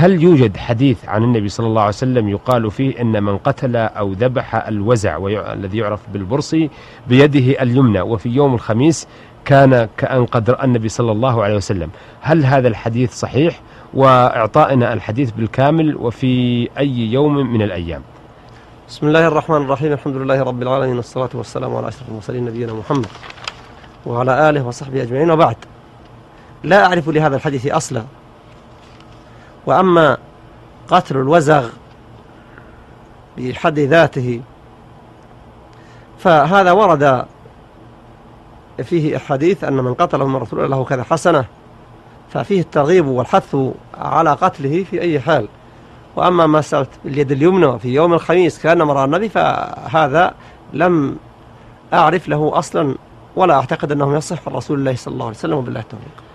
هل يوجد حديث عن النبي صلى الله عليه وسلم يقال فيه إن من قتل أو ذبح الوزع الذي يعرف بالبرصي بيده اليمنى وفي يوم الخميس كان كأن قد رأى النبي صلى الله عليه وسلم؟ هل هذا الحديث صحيح؟ وإعطائنا الحديث بالكامل وفي أي يوم من الأيام. بسم الله الرحمن الرحيم. الحمد لله رب العالمين، والصلاة والسلام على أشرف المرسلين نبينا محمد وعلى آله وصحبه أجمعين، وبعد. لا أعرف لهذا الحديث أصلا. وأما قتل الوزغ بحد ذاته فهذا ورد فيه أحاديث أن من قتله من رسول الله له كذا حسنة، ففيه الترغيب والحث على قتله في أي حال. وأما ما سألت باليد اليمنى في يوم الخميس كان رأى النبي، فهذا لم أعرف له أصلا ولا أعتقد أنه يصح عن رسول الله صلى الله عليه وسلم، وبالله التوفيق.